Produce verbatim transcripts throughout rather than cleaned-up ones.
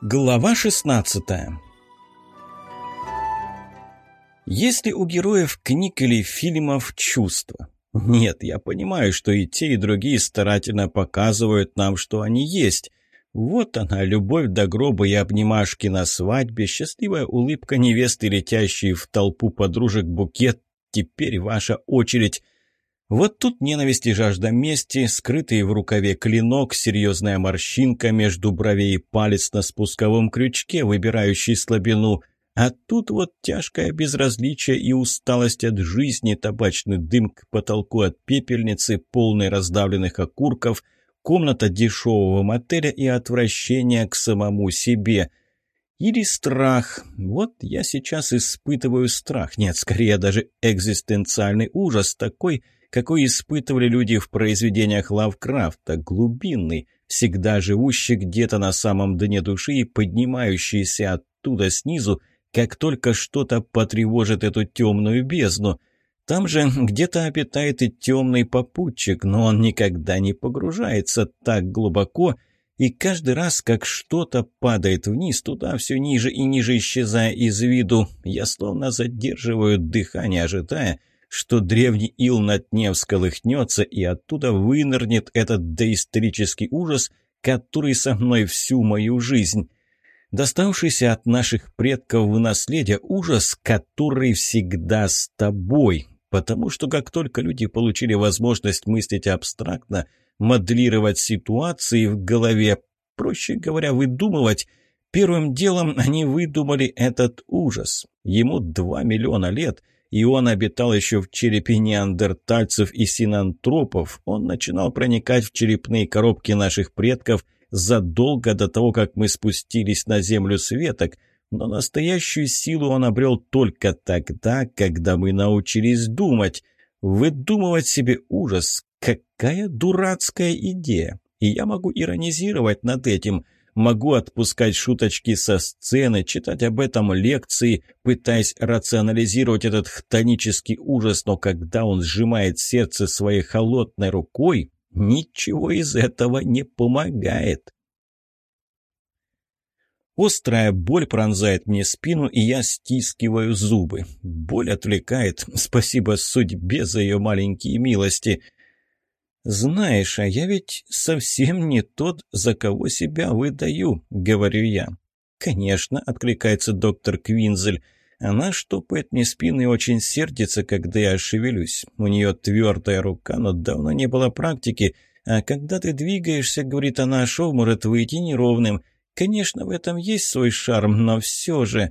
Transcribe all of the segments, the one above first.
Глава шестнадцатая. Есть ли у героев книг или фильмов чувства? Нет, я понимаю, что и те, и другие старательно показывают нам, что они есть. Вот она, любовь до гроба и обнимашки на свадьбе, счастливая улыбка невесты, летящей в толпу подружек букет. Теперь ваша очередь. Вот тут ненависть и жажда мести, скрытый в рукаве клинок, серьезная морщинка между бровей и палец на спусковом крючке, выбирающий слабину. А тут вот тяжкое безразличие и усталость от жизни, табачный дым к потолку от пепельницы, полный раздавленных окурков, комната дешевого мотеля и отвращение к самому себе. Или страх. Вот я сейчас испытываю страх. Нет, скорее даже экзистенциальный ужас, такой, какой испытывали люди в произведениях Лавкрафта, глубинный, всегда живущий где-то на самом дне души и поднимающийся оттуда снизу, как только что-то потревожит эту темную бездну. Там же где-то обитает и темный попутчик, но он никогда не погружается так глубоко, и каждый раз, как что-то падает вниз, туда все ниже и ниже исчезая из виду, я словно задерживаю дыхание, ожидая, что древний ил на дне всколыхнется, и оттуда вынырнет этот доисторический ужас, который со мной всю мою жизнь. Доставшийся от наших предков в наследие ужас, который всегда с тобой. Потому что как только люди получили возможность мыслить абстрактно, моделировать ситуации в голове, проще говоря, выдумывать, первым делом они выдумали этот ужас. Ему два миллиона лет, и он обитал еще в черепе неандертальцев и синантропов. Он начинал проникать в черепные коробки наших предков задолго до того, как мы спустились на землю с веток, но настоящую силу он обрел только тогда, когда мы научились думать. Выдумывать себе ужас – какая дурацкая идея! И я могу иронизировать над этим – могу отпускать шуточки со сцены, читать об этом лекции, пытаясь рационализировать этот хтонический ужас, но когда он сжимает сердце своей холодной рукой, ничего из этого не помогает. Острая боль пронзает мне спину, и я стискиваю зубы. Боль отвлекает, спасибо судьбе за ее маленькие милости. «Знаешь, а я ведь совсем не тот, за кого себя выдаю», — говорю я. «Конечно», — откликается доктор Квинзель. «Она штопает мне спину и очень сердится, когда я шевелюсь. У нее твердая рука, но давно не было практики. А когда ты двигаешься, — говорит она, — шов может выйти неровным. Конечно, в этом есть свой шарм, но все же...»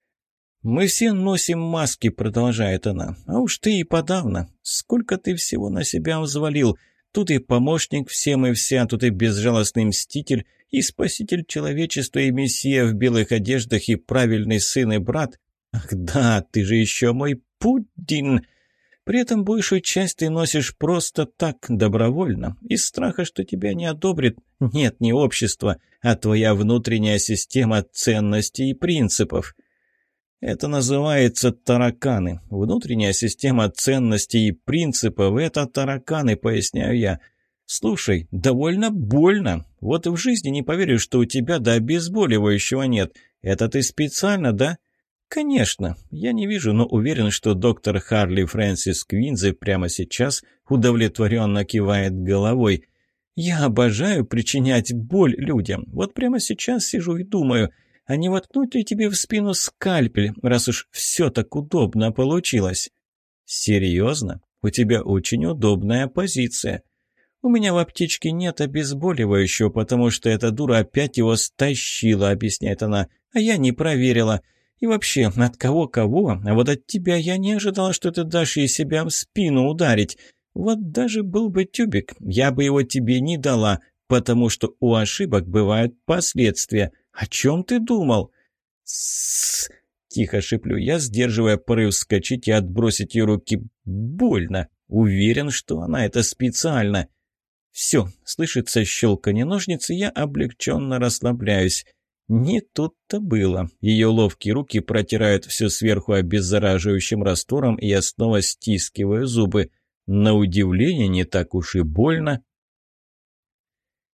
«Мы все носим маски», — продолжает она. «А уж ты и подавно. Сколько ты всего на себя взвалил. Тут и помощник всем и вся, тут и безжалостный мститель, и спаситель человечества, и мессия в белых одеждах, и правильный сын и брат. Ах да, ты же еще мой Путин. При этом большую часть ты носишь просто так, добровольно, из страха, что тебя не одобрит. Нет, не общество, а твоя внутренняя система ценностей и принципов». Это называется тараканы. Внутренняя система ценностей и принципов – это тараканы, поясняю я. Слушай, довольно больно. Вот и в жизни не поверю, что у тебя до обезболивающего нет. Это ты специально, да? Конечно. Я не вижу, но уверен, что доктор Харли Фрэнсис Квинзи прямо сейчас удовлетворенно кивает головой. Я обожаю причинять боль людям. Вот прямо сейчас сижу и думаю – а не воткнуть ли тебе в спину скальпель, раз уж все так удобно получилось? Серьезно? У тебя очень удобная позиция. У меня в аптечке нет обезболивающего, потому что эта дура опять его стащила, объясняет она, а я не проверила. И вообще, от кого-кого, а вот от тебя я не ожидала, что ты дашь ей себя в спину ударить. Вот даже был бы тюбик, я бы его тебе не дала, потому что у ошибок бывают последствия. «О чем ты думал?» «Тссс!» – тихо шиплю я, сдерживая порыв вскочить и отбросить ее руки. «Больно! Уверен, что она это специально!» «Все!» – слышится щелканье ножниц, и я облегченно расслабляюсь. Не тут-то было. Ее ловкие руки протирают все сверху обеззараживающим раствором, и я снова стискиваю зубы. На удивление, не так уж и больно.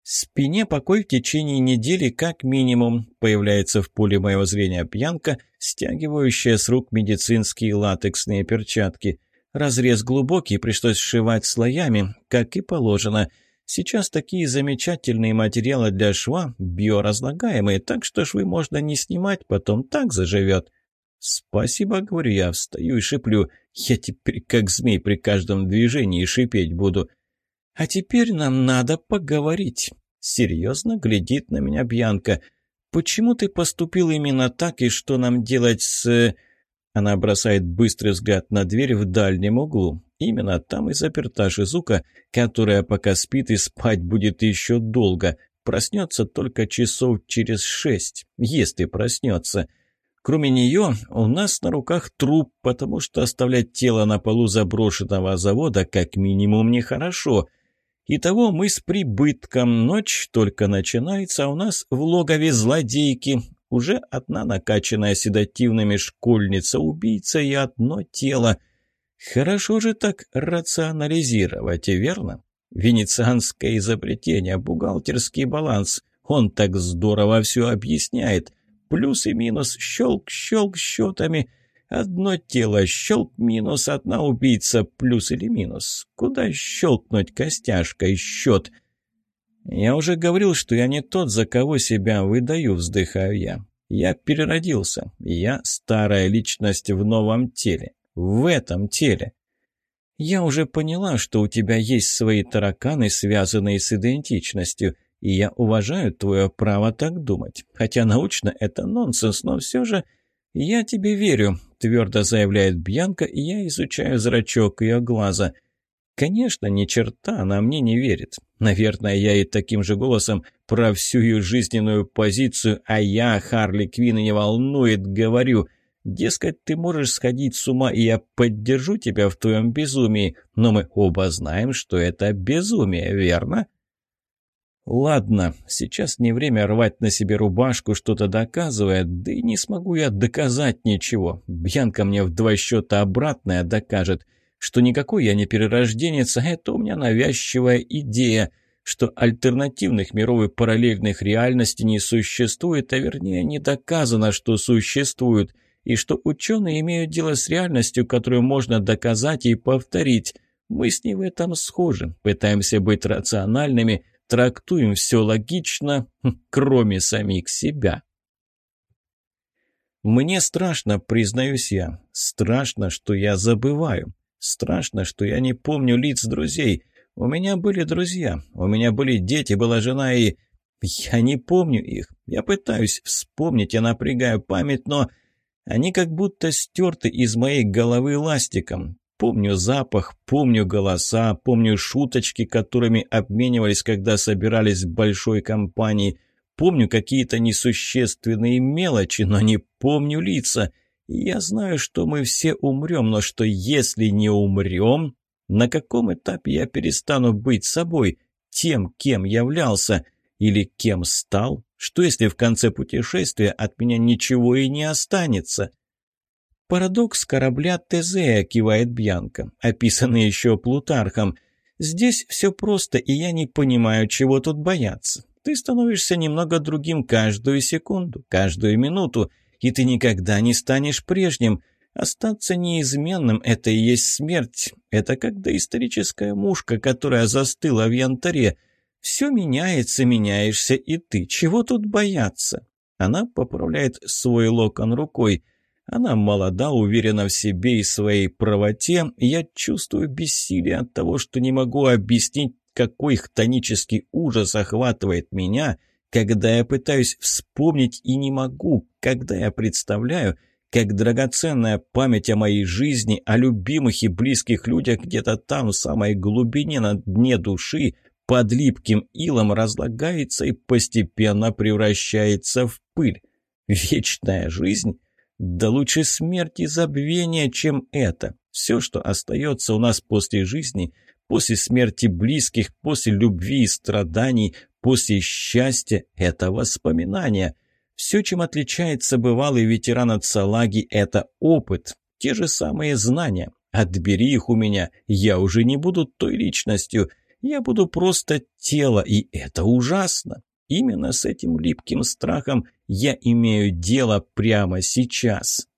Спине покой в течение недели как минимум. Появляется в поле моего зрения Бьянка, стягивающая с рук медицинские латексные перчатки. Разрез глубокий, пришлось сшивать слоями, как и положено. Сейчас такие замечательные материалы для шва, биоразлагаемые, так что швы можно не снимать, потом так заживет. «Спасибо», — говорю я, встаю и шиплю. «Я теперь как змей при каждом движении шипеть буду». «А теперь нам надо поговорить». Серьезно глядит на меня Бьянка. «Почему ты поступил именно так, и что нам делать с...» Она бросает быстрый взгляд на дверь в дальнем углу. Именно там и заперта Шизука, которая пока спит и спать будет еще долго. Проснется только часов через шесть, если проснется. Кроме нее, у нас на руках труп, потому что оставлять тело на полу заброшенного завода как минимум нехорошо. Итого мы с прибытком. Ночь только начинается, а у нас в логове злодейки. Уже одна накачанная седативными школьница-убийца и одно тело. Хорошо же так рационализировать, верно? Венецианское изобретение, бухгалтерский баланс. Он так здорово все объясняет. Плюс и минус, щелк-щелк счетами. Одно тело, щелк-минус, одна убийца, плюс или минус. Куда щелкнуть костяшкой счет? Я уже говорил, что я не тот, за кого себя выдаю, вздыхаю я. Я переродился. Я старая личность в новом теле. В этом теле. Я уже поняла, что у тебя есть свои тараканы, связанные с идентичностью, и я уважаю твое право так думать. Хотя научно это нонсенс, но все же я тебе верю, твердо заявляет Бьянка, и я изучаю зрачок ее глаза. Конечно, ни черта она мне не верит. Наверное, я и таким же голосом про всю ее жизненную позицию, а я, Харли Квинн, не волнует, говорю. Дескать, ты можешь сходить с ума, и я поддержу тебя в твоем безумии, но мы оба знаем, что это безумие, верно? Ладно, сейчас не время рвать на себе рубашку, что-то доказывая, да и не смогу я доказать ничего. Бьянка мне в два счета обратное докажет, что никакой я не перерожденец, а это у меня навязчивая идея, что альтернативных миров и параллельных реальностей не существует, а вернее не доказано, что существуют, и что ученые имеют дело с реальностью, которую можно доказать и повторить. Мы с ней в этом схожи, пытаемся быть рациональными, трактуем все логично, кроме самих себя. Мне страшно, признаюсь я, страшно, что я забываю. Страшно, что я не помню лиц друзей. У меня были друзья, у меня были дети, была жена, и... Я не помню их. Я пытаюсь вспомнить, я напрягаю память, но... Они как будто стерты из моей головы ластиком. Помню запах, помню голоса, помню шуточки, которыми обменивались, когда собирались в большой компании. Помню какие-то несущественные мелочи, но не помню лица. И я знаю, что мы все умрем, но что если не умрем, на каком этапе я перестану быть собой, тем, кем являлся, или кем стал? Что если в конце путешествия от меня ничего и не останется? Парадокс корабля Тезея, кивает Бьянка, описанный еще Плутархом. Здесь все просто, и я не понимаю, чего тут бояться. Ты становишься немного другим каждую секунду, каждую минуту, и ты никогда не станешь прежним. Остаться неизменным – это и есть смерть. Это как доисторическая мушка, которая застыла в янтаре. Все меняется, меняешься и ты. Чего тут бояться? Она поправляет свой локон рукой. Она молода, уверена в себе и своей правоте. Я чувствую бессилие от того, что не могу объяснить, какой хтонический ужас охватывает меня, когда я пытаюсь вспомнить и не могу, когда я представляю, как драгоценная память о моей жизни, о любимых и близких людях где-то там, в самой глубине, на дне души, под липким илом разлагается и постепенно превращается в пыль. Вечная жизнь? Да лучше смерть и забвение, чем это. Все, что остается у нас после жизни, после смерти близких, после любви и страданий, после счастья – это воспоминания. Все, чем отличается бывалый ветеран от салаги – это опыт, те же самые знания. Отбери их у меня, я уже не буду той личностью. Я буду просто тело, и это ужасно. Именно с этим липким страхом я имею дело прямо сейчас.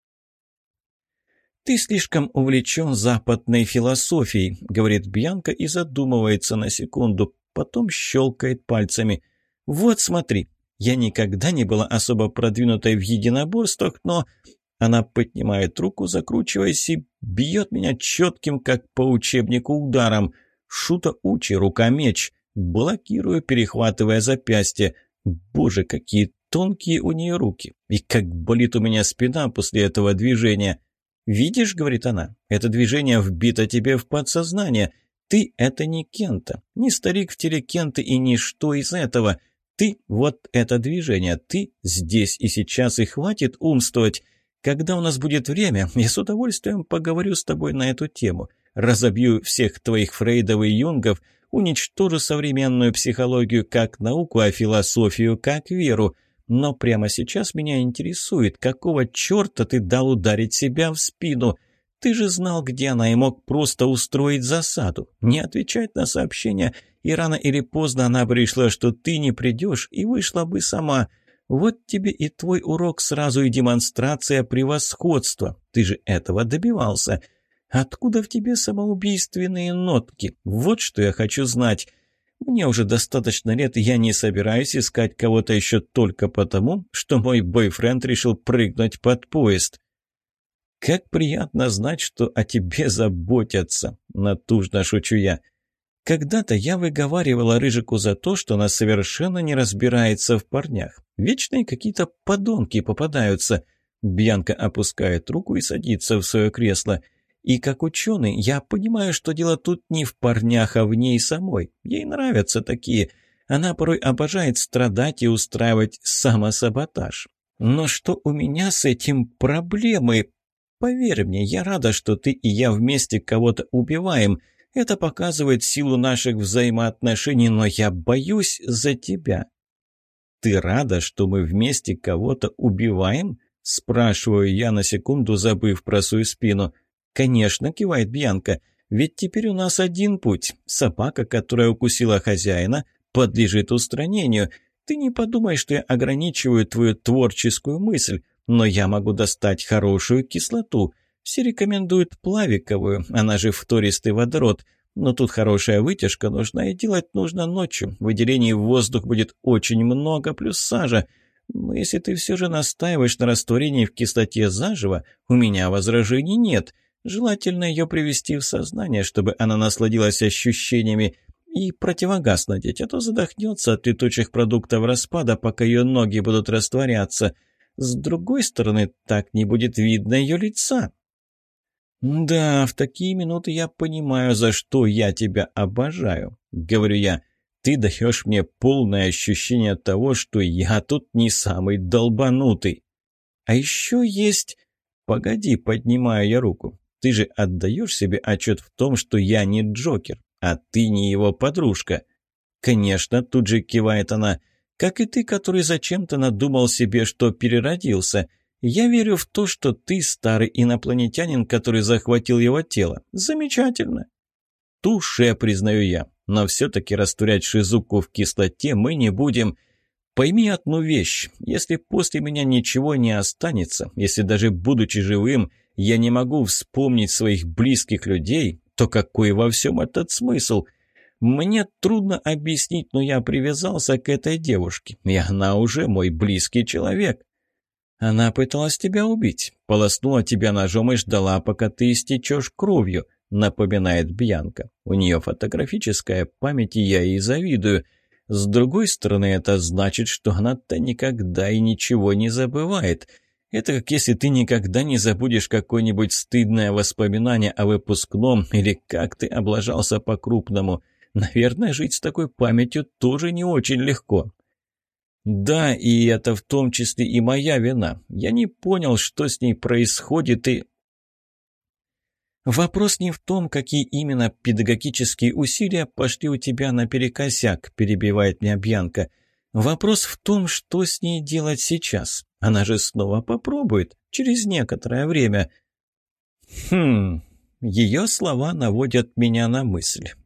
«Ты слишком увлечен западной философией», — говорит Бьянка и задумывается на секунду, потом щелкает пальцами. «Вот смотри, я никогда не была особо продвинутой в единоборствах, но...» Она поднимает руку, закручиваясь, и бьет меня четким, как по учебнику, ударом. Шута-учи, рука-меч. Блокирую, перехватывая запястье. Боже, какие тонкие у нее руки. И как болит у меня спина после этого движения. «Видишь, — говорит она, — это движение вбито тебе в подсознание. Ты — это не Кента, не старик в теле Кенты и ничто из этого. Ты — вот это движение, ты здесь и сейчас, и хватит умствовать. Когда у нас будет время, я с удовольствием поговорю с тобой на эту тему, разобью всех твоих Фрейдов и Юнгов, уничтожу современную психологию как науку, а философию как веру. Но прямо сейчас меня интересует, какого черта ты дал ударить себя в спину? Ты же знал, где она, и мог просто устроить засаду, не отвечать на сообщения, и рано или поздно она бы решила, что ты не придешь, и вышла бы сама. Вот тебе и твой урок сразу, и демонстрация превосходства. Ты же этого добивался. Откуда в тебе самоубийственные нотки? Вот что я хочу знать. Мне уже достаточно лет, и я не собираюсь искать кого-то еще только потому, что мой бойфренд решил прыгнуть под поезд. Как приятно знать, что о тебе заботятся, натужно шучу я. Когда-то я выговаривала Рыжику за то, что она совершенно не разбирается в парнях. Вечные какие-то подонки попадаются. Бьянка опускает руку и садится в свое кресло. И как ученый я понимаю, что дело тут не в парнях, а в ней самой. Ей нравятся такие. Она порой обожает страдать и устраивать самосаботаж. Но что у меня с этим проблемы? Поверь мне, я рада, что ты и я вместе кого-то убиваем. Это показывает силу наших взаимоотношений, но я боюсь за тебя. Ты рада, что мы вместе кого-то убиваем? Спрашиваю я на секунду, забыв про свою спину. «Конечно», — кивает Бьянка, — «ведь теперь у нас один путь. Собака, которая укусила хозяина, подлежит устранению. Ты не подумай, что я ограничиваю твою творческую мысль, но я могу достать хорошую кислоту. Все рекомендуют плавиковую, она же фтористый водород. Но тут хорошая вытяжка нужна, и делать нужно ночью. Выделений в воздух будет очень много, плюс сажа. Но если ты все же настаиваешь на растворении в кислоте заживо, у меня возражений нет». Желательно ее привести в сознание, чтобы она насладилась ощущениями, и противогаз надеть, а то задохнется от летучих продуктов распада, пока ее ноги будут растворяться. С другой стороны, так не будет видно ее лица. «Да, в такие минуты я понимаю, за что я тебя обожаю», — говорю я. «Ты даешь мне полное ощущение того, что я тут не самый долбанутый. А еще есть...» «Погоди», — поднимаю я руку. «Ты же отдаешь себе отчет в том, что я не Джокер, а ты не его подружка?» «Конечно», — тут же кивает она, — «как и ты, который зачем-то надумал себе, что переродился. Я верю в то, что ты старый инопланетянин, который захватил его тело. Замечательно». «Туше», — признаю я, — «но все-таки растворять Шизуку в кислоте мы не будем. Пойми одну вещь, если после меня ничего не останется, если даже будучи живым, я не могу вспомнить своих близких людей, то какой во всем этот смысл? Мне трудно объяснить, но я привязался к этой девушке, и она уже мой близкий человек. Она пыталась тебя убить, полоснула тебя ножом и ждала, пока ты истечешь кровью, напоминает Бьянка. У нее фотографическая память, и я ей завидую. С другой стороны, это значит, что она-то никогда и ничего не забывает. Это как если ты никогда не забудешь какое-нибудь стыдное воспоминание о выпускном или как ты облажался по-крупному. Наверное, жить с такой памятью тоже не очень легко. Да, и это в том числе и моя вина. Я не понял, что с ней происходит, и... «Вопрос не в том, какие именно педагогические усилия пошли у тебя наперекосяк», – перебивает меня Бьянка. «Вопрос в том, что с ней делать сейчас. Она же снова попробует, через некоторое время». Хм, ее слова наводят меня на мысль.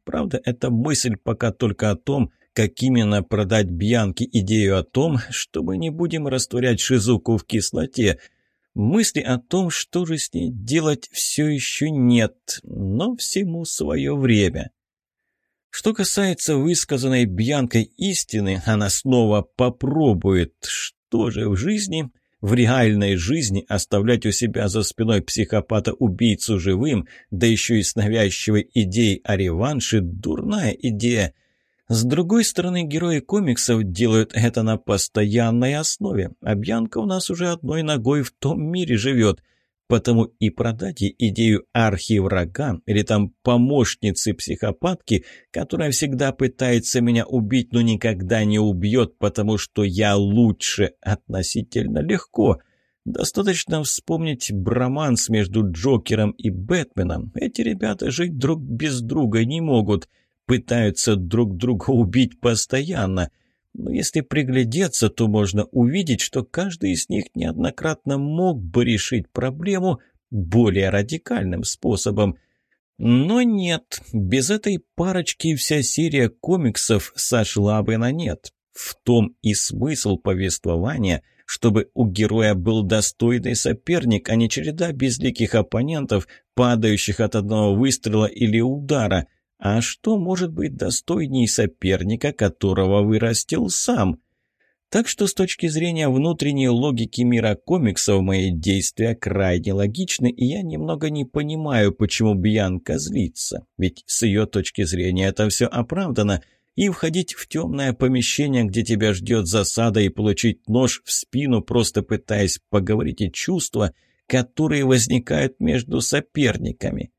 Правда, эта мысль пока только о том, как именно продать Бьянке идею о том, что мы не будем растворять Шизуку в кислоте. Мысли о том, что же с ней делать, все еще нет, но всему свое время. Что касается высказанной Бьянкой истины, она снова попробует. Что же в жизни, в реальной жизни оставлять у себя за спиной психопата-убийцу живым, да еще и с навязчивой идеей о реванше – дурная идея. С другой стороны, герои комиксов делают это на постоянной основе, а Бьянка у нас уже одной ногой в том мире живет. Потому и продать ей идею архиврага или там помощницы-психопатки, которая всегда пытается меня убить, но никогда не убьет, потому что я лучше, относительно легко. Достаточно вспомнить броманс между Джокером и Бэтменом. Эти ребята жить друг без друга не могут, пытаются друг друга убить постоянно. Но если приглядеться, то можно увидеть, что каждый из них неоднократно мог бы решить проблему более радикальным способом. Но нет, без этой парочки вся серия комиксов сошла бы на нет. В том и смысл повествования, чтобы у героя был достойный соперник, а не череда безликих оппонентов, падающих от одного выстрела или удара. А что может быть достойней соперника, которого вырастил сам? Так что с точки зрения внутренней логики мира комиксов мои действия крайне логичны, и я немного не понимаю, почему Бьянка злится. Ведь с ее точки зрения это все оправдано, и входить в темное помещение, где тебя ждет засада, и получить нож в спину, просто пытаясь поговорить и чувства, которые возникают между соперниками.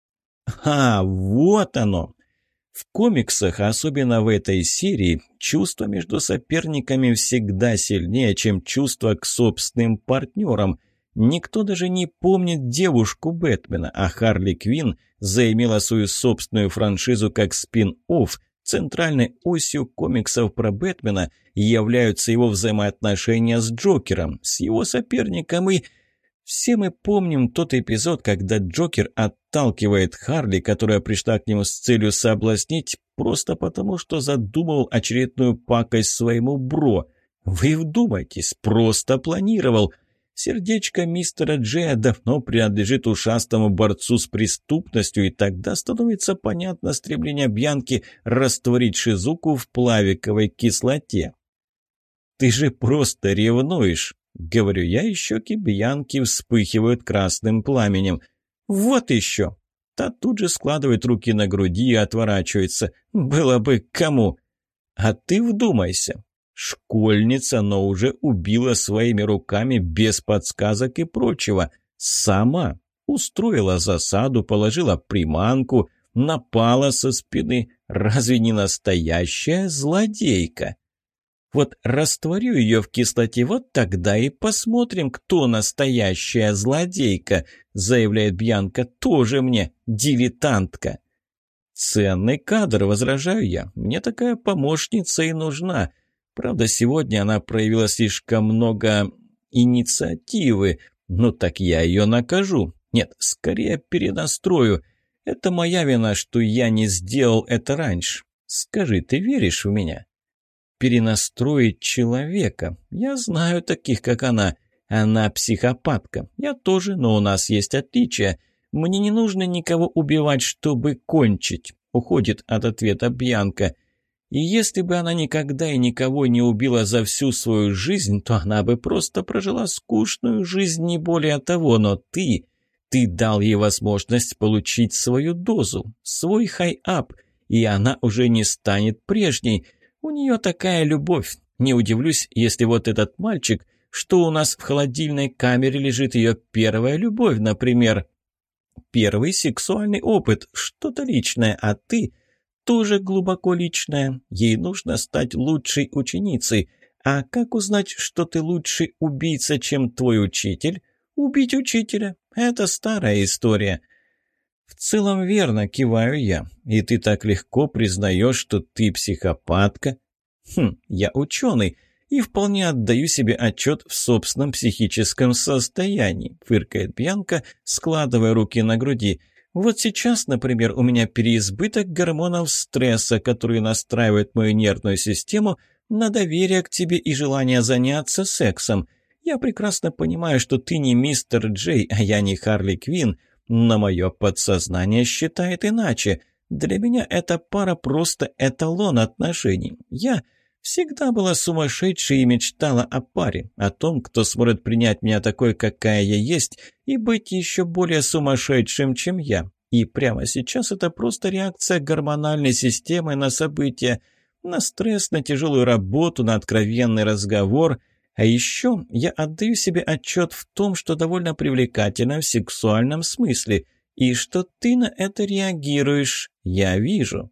А, вот оно! В комиксах, особенно в этой серии, чувства между соперниками всегда сильнее, чем чувства к собственным партнерам. Никто даже не помнит девушку Бэтмена, а Харли Квинн заимела свою собственную франшизу как спин-офф. Центральной осью комиксов про Бэтмена являются его взаимоотношения с Джокером, с его соперником и... Все мы помним тот эпизод, когда Джокер отталкивает Харли, которая пришла к нему с целью соблазнить, просто потому, что задумывал очередную пакость своему бро. Вы вдумайтесь, просто планировал. Сердечко мистера Джея давно принадлежит ушастому борцу с преступностью, и тогда становится понятно стремление Бьянки растворить Шизуку в плавиковой кислоте. «Ты же просто ревнуешь!» — говорю я, и щеки Бьянки вспыхивают красным пламенем. «Вот еще!» Та тут же складывает руки на груди и отворачивается. «Было бы кому!» «А ты вдумайся!» Школьница, но уже убила своими руками без подсказок и прочего. Сама устроила засаду, положила приманку, напала со спины. Разве не настоящая злодейка? Вот растворю ее в кислоте, вот тогда и посмотрим, кто настоящая злодейка, заявляет Бьянка, тоже мне дилетантка. Ценный кадр, возражаю я, мне такая помощница и нужна. Правда, сегодня она проявила слишком много инициативы, ну так я ее накажу. Нет, скорее перенастрою. Это моя вина, что я не сделал это раньше. Скажи, ты веришь в меня? Перенастроить человека. Я знаю таких, как она. Она психопатка. Я тоже, но у нас есть отличия. Мне не нужно никого убивать, чтобы кончить. Уходит от ответа Бьянка. И если бы она никогда и никого не убила за всю свою жизнь, то она бы просто прожила скучную жизнь, не более того. Но ты, ты дал ей возможность получить свою дозу, свой хай-ап, и она уже не станет прежней. У нее такая любовь. Не удивлюсь, если вот этот мальчик, что у нас в холодильной камере лежит, ее первая любовь, например. Первый сексуальный опыт, что-то личное, а ты тоже глубоко личное. Ей нужно стать лучшей ученицей. А как узнать, что ты лучший убийца, чем твой учитель? Убить учителя – это старая история. В целом верно, киваю я. И ты так легко признаешь, что ты психопатка? Хм, я ученый и вполне отдаю себе отчет в собственном психическом состоянии, фыркает Бьянка, складывая руки на груди. Вот сейчас, например, у меня переизбыток гормонов стресса, которые настраивают мою нервную систему на доверие к тебе и желание заняться сексом. Я прекрасно понимаю, что ты не мистер Джей, а я не Харли Квинн, но мое подсознание считает иначе. Для меня эта пара просто эталон отношений. Я всегда была сумасшедшей и мечтала о паре, о том, кто сможет принять меня такой, какая я есть, и быть еще более сумасшедшим, чем я. И прямо сейчас это просто реакция гормональной системы на события, на стресс, на тяжелую работу, на откровенный разговор. А еще я отдаю себе отчет в том, что довольно привлекательно в сексуальном смысле, и что ты на это реагируешь, я вижу.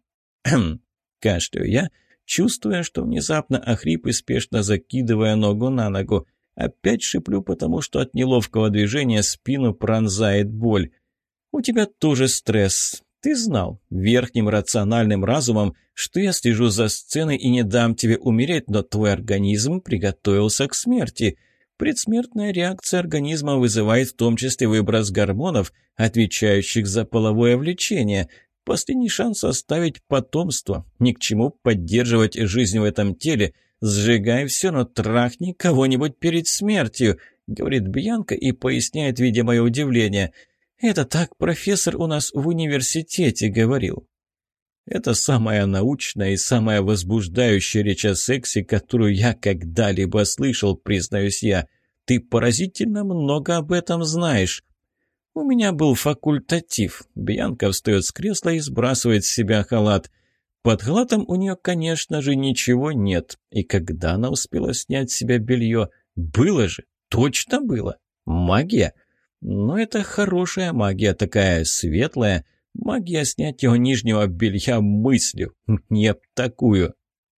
Кашляю я, чувствуя, что внезапно охрип и спешно закидывая ногу на ногу. Опять шиплю, потому что от неловкого движения спину пронзает боль. У тебя тоже стресс. Ты знал верхним рациональным разумом, что я слежу за сценой и не дам тебе умереть, но твой организм приготовился к смерти. Предсмертная реакция организма вызывает в том числе выброс гормонов, отвечающих за половое влечение. Последний шанс оставить потомство. Ни к чему поддерживать жизнь в этом теле. Сжигай все, но трахни кого-нибудь перед смертью, говорит Бьянка и поясняет, видя мое удивление. Это так профессор у нас в университете говорил. Это самая научная и самая возбуждающая речь о сексе, которую я когда-либо слышал, признаюсь я. Ты поразительно много об этом знаешь. У меня был факультатив. Бьянка встает с кресла и сбрасывает с себя халат. Под халатом у нее, конечно же, ничего нет. И когда она успела снять с себя белье? Было же, точно было. Магия. Но это хорошая магия, такая светлая. Магия снятия нижнего белья мыслью. Не такую.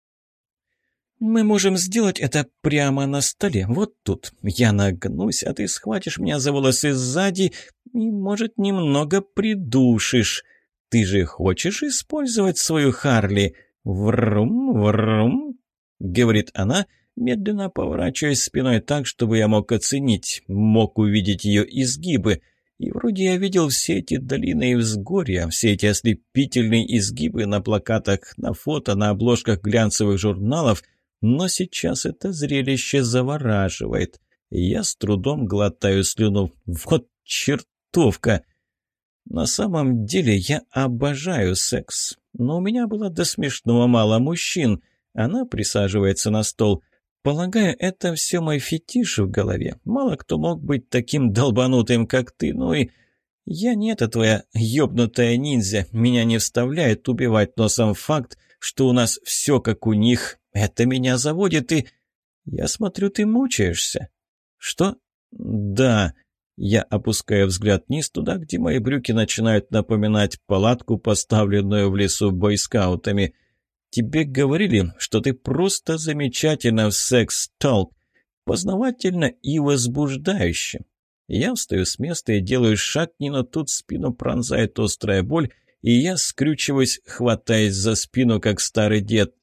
Мы можем сделать это прямо на столе, вот тут. Я нагнусь, а ты схватишь меня за волосы сзади и, может, немного придушишь. Ты же хочешь использовать свою Харли? Врум, врум, говорит она, медленно поворачиваясь спиной так, чтобы я мог оценить, мог увидеть ее изгибы. И вроде я видел все эти долины и взгорья, все эти ослепительные изгибы на плакатах, на фото, на обложках глянцевых журналов, но сейчас это зрелище завораживает. Я с трудом глотаю слюну. Вот чертовка! На самом деле я обожаю секс, но у меня было до смешного мало мужчин. Она присаживается на стол. Полагаю, это все мой фетиш в голове. Мало кто мог быть таким долбанутым, как ты, ну и... Я не эта твоя ёбнутая ниндзя. Меня не вставляет убивать, но сам факт, что у нас все как у них, это меня заводит и... Я смотрю, ты мучаешься. Что? Да. Я опускаю взгляд вниз туда, где мои брюки начинают напоминать палатку, поставленную в лесу бойскаутами. Тебе говорили, что ты просто замечательна в секс-толк, познавательно и возбуждающе. Я встаю с места и делаю шаг, не, но тут спину пронзает острая боль, и я скрючиваюсь, хватаясь за спину, как старый дед.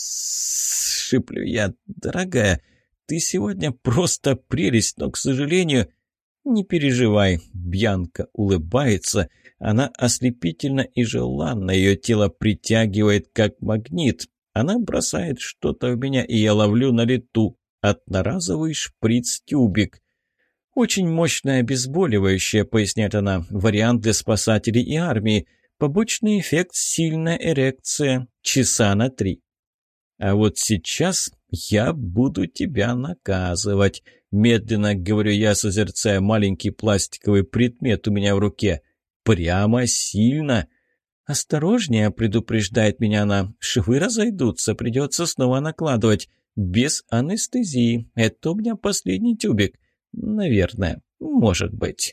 С-с-с, шиплю я, дорогая, ты сегодня просто прелесть, но, к сожалению... Не переживай, Бьянка улыбается. Она ослепительна и желанна, ее тело притягивает, как магнит. Она бросает что-то в меня, и я ловлю на лету. Одноразовый шприц-тюбик. Очень мощное обезболивающее, поясняет она, вариант для спасателей и армии. Побочный эффект – сильная эрекция, часа на три. А вот сейчас я буду тебя наказывать. Медленно говорю я, созерцая маленький пластиковый предмет у меня в руке. Прямо сильно. «Осторожнее», — предупреждает меня она. «Швы разойдутся, придется снова накладывать. Без анестезии. Это у меня последний тюбик. Наверное. Может быть».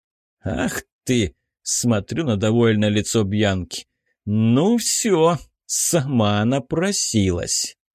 «Ах ты!» — смотрю на довольное лицо Бьянки. «Ну все, сама напросилась».